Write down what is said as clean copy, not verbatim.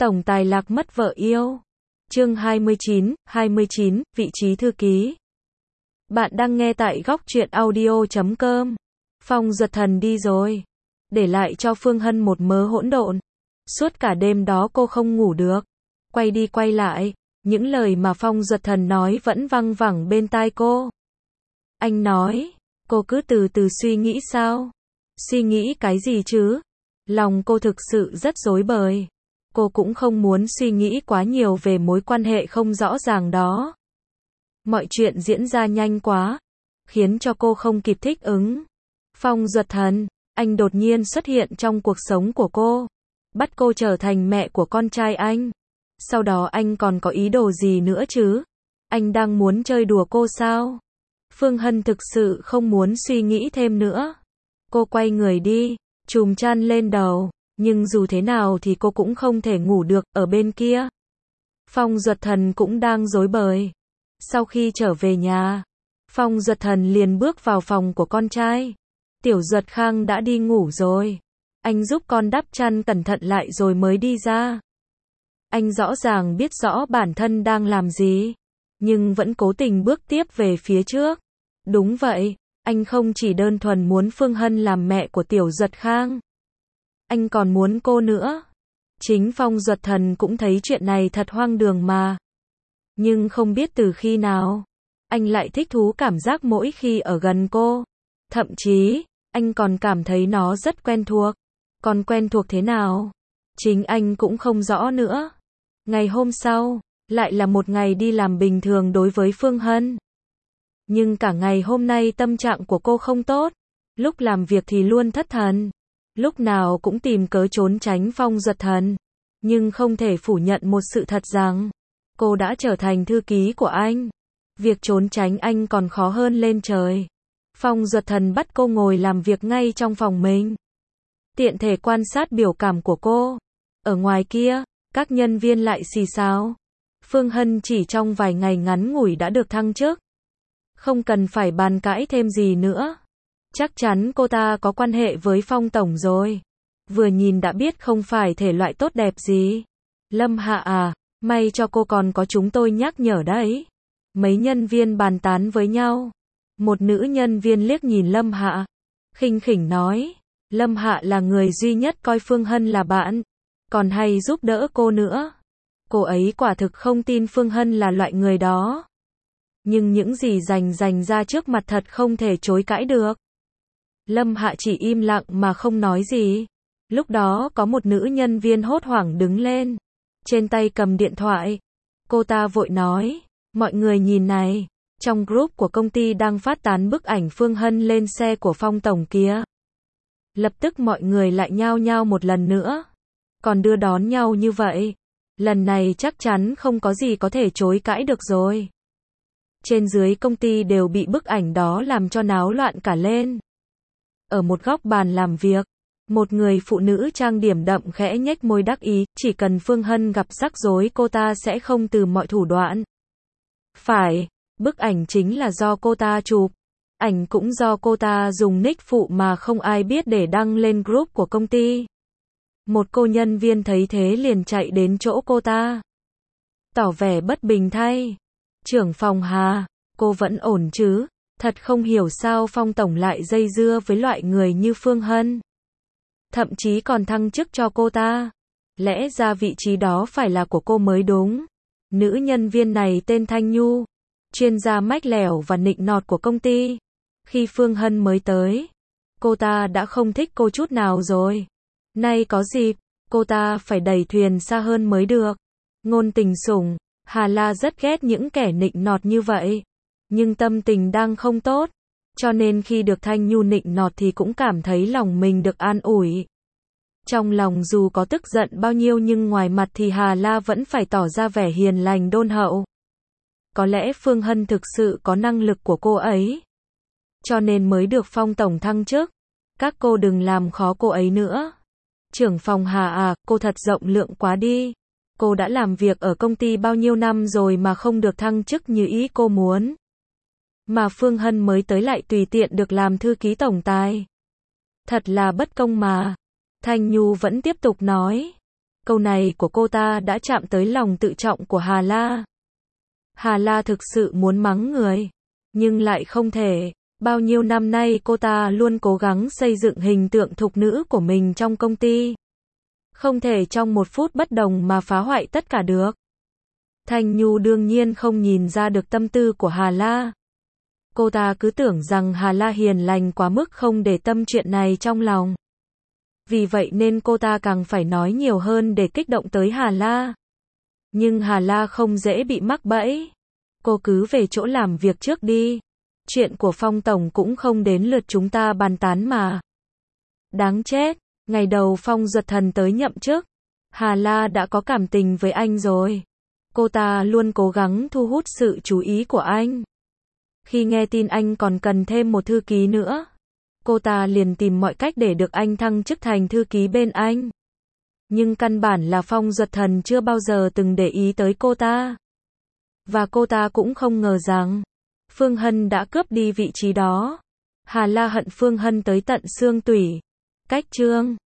Tổng tài lạc mất vợ yêu. Chương 29, vị trí thư ký. Bạn đang nghe tại góc truyện audio.com. Phong Duật Thần đi rồi, để lại cho Phương Hân một mớ hỗn độn. Suốt cả đêm đó cô không ngủ được, quay đi quay lại, những lời mà Phong Duật Thần nói vẫn văng vẳng bên tai cô. Anh nói, cô cứ từ từ suy nghĩ sao? Suy nghĩ cái gì chứ? Lòng cô thực sự rất rối bời. Cô cũng không muốn suy nghĩ quá nhiều về mối quan hệ không rõ ràng đó. Mọi chuyện diễn ra nhanh quá, khiến cho cô không kịp thích ứng. Phong Duật Thần, anh đột nhiên xuất hiện trong cuộc sống của cô, bắt cô trở thành mẹ của con trai anh. Sau đó anh còn có ý đồ gì nữa chứ? Anh đang muốn chơi đùa cô sao? Phương Hân thực sự không muốn suy nghĩ thêm nữa. Cô quay người đi, chùm chăn lên đầu, nhưng dù thế nào thì cô cũng không thể ngủ được. Ở bên kia, Phong Duật Thần cũng đang rối bời. Sau khi trở về nhà, Phong Duật Thần liền bước vào phòng của con trai. Tiểu Duật Khang đã đi ngủ rồi. Anh giúp con đắp chăn cẩn thận lại rồi mới đi ra. Anh rõ ràng biết rõ bản thân đang làm gì, nhưng vẫn cố tình bước tiếp về phía trước. Đúng vậy, anh không chỉ đơn thuần muốn Phương Hân làm mẹ của Tiểu Duật Khang, anh còn muốn cô nữa. Chính Phong Duật Thần cũng thấy chuyện này thật hoang đường mà. Nhưng không biết từ khi nào, anh lại thích thú cảm giác mỗi khi ở gần cô. Thậm chí, anh còn cảm thấy nó rất quen thuộc. Còn quen thuộc thế nào? Chính anh cũng không rõ nữa. Ngày hôm sau, lại là một ngày đi làm bình thường đối với Phương Hân. Nhưng cả ngày hôm nay tâm trạng của cô không tốt. Lúc làm việc thì luôn thất thần, lúc nào cũng tìm cớ trốn tránh Phong Duật Thần. Nhưng không thể phủ nhận một sự thật rằng, cô đã trở thành thư ký của anh. Việc trốn tránh anh còn khó hơn lên trời. Phong Duật Thần bắt cô ngồi làm việc ngay trong phòng mình, tiện thể quan sát biểu cảm của cô. Ở ngoài kia, các nhân viên lại xì xào. Phương Hân chỉ trong vài ngày ngắn ngủi đã được thăng chức. Không cần phải bàn cãi thêm gì nữa. Chắc chắn cô ta có quan hệ với Phong Tổng rồi. Vừa nhìn đã biết không phải thể loại tốt đẹp gì. Lâm Hạ à, may cho cô còn có chúng tôi nhắc nhở đấy. Mấy nhân viên bàn tán với nhau. Một nữ nhân viên liếc nhìn Lâm Hạ, khinh khỉnh nói. Lâm Hạ là người duy nhất coi Phương Hân là bạn, còn hay giúp đỡ cô nữa. Cô ấy quả thực không tin Phương Hân là loại người đó. Nhưng những gì dành ra trước mặt thật không thể chối cãi được. Lâm Hạ chỉ im lặng mà không nói gì. Lúc đó có một nữ nhân viên hốt hoảng đứng lên, trên tay cầm điện thoại. Cô ta vội nói, mọi người nhìn này, trong group của công ty đang phát tán bức ảnh Phương Hân lên xe của Phong Tổng kia. Lập tức mọi người lại nhao nhao một lần nữa, còn đưa đón nhau như vậy. Lần này chắc chắn không có gì có thể chối cãi được rồi. Trên dưới công ty đều bị bức ảnh đó làm cho náo loạn cả lên. Ở một góc bàn làm việc, một người phụ nữ trang điểm đậm khẽ nhếch môi đắc ý, chỉ cần Phương Hân gặp rắc rối cô ta sẽ không từ mọi thủ đoạn. Phải, bức ảnh chính là do cô ta chụp. Ảnh cũng do cô ta dùng nick phụ mà không ai biết để đăng lên group của công ty. Một cô nhân viên thấy thế liền chạy đến chỗ cô ta, tỏ vẻ bất bình thay. Trưởng phòng Hà, cô vẫn ổn chứ? Thật không hiểu sao Phong Tổng lại dây dưa với loại người như Phương Hân. Thậm chí còn thăng chức cho cô ta. Lẽ ra vị trí đó phải là của cô mới đúng. Nữ nhân viên này tên Thanh Nhu, chuyên gia mách lẻo và nịnh nọt của công ty. Khi Phương Hân mới tới, cô ta đã không thích cô chút nào rồi. Nay có dịp, cô ta phải đẩy thuyền xa hơn mới được. Ngôn tình sủng, Hà La rất ghét những kẻ nịnh nọt như vậy. Nhưng tâm tình đang không tốt, cho nên khi được Thanh Nhu nịnh nọt thì cũng cảm thấy lòng mình được an ủi. Trong lòng dù có tức giận bao nhiêu nhưng ngoài mặt thì Hà La vẫn phải tỏ ra vẻ hiền lành đôn hậu. Có lẽ Phương Hân thực sự có năng lực của cô ấy, cho nên mới được Phong Tổng thăng chức. Các cô đừng làm khó cô ấy nữa. Trưởng phòng Hà à, cô thật rộng lượng quá đi. Cô đã làm việc ở công ty bao nhiêu năm rồi mà không được thăng chức như ý cô muốn. Mà Phương Hân mới tới lại tùy tiện được làm thư ký tổng tài. Thật là bất công mà. Thanh Nhu vẫn tiếp tục nói. Câu này của cô ta đã chạm tới lòng tự trọng của Hà La. Hà La thực sự muốn mắng người, nhưng lại không thể. Bao nhiêu năm nay cô ta luôn cố gắng xây dựng hình tượng thục nữ của mình trong công ty. Không thể trong một phút bất đồng mà phá hoại tất cả được. Thanh Nhu đương nhiên không nhìn ra được tâm tư của Hà La. Cô ta cứ tưởng rằng Hà La hiền lành quá mức không để tâm chuyện này trong lòng. Vì vậy nên cô ta càng phải nói nhiều hơn để kích động tới Hà La. Nhưng Hà La không dễ bị mắc bẫy. Cô cứ về chỗ làm việc trước đi. Chuyện của Phong Tổng cũng không đến lượt chúng ta bàn tán mà. Đáng chết, ngày đầu Phong Duật Thần tới nhậm chức, Hà La đã có cảm tình với anh rồi. Cô ta luôn cố gắng thu hút sự chú ý của anh. Khi nghe tin anh còn cần thêm một thư ký nữa, cô ta liền tìm mọi cách để được anh thăng chức thành thư ký bên anh. Nhưng căn bản là Phong Duật Thần chưa bao giờ từng để ý tới cô ta. Và cô ta cũng không ngờ rằng Phương Hân đã cướp đi vị trí đó. Hà La hận Phương Hân tới tận xương tủy. Cách chương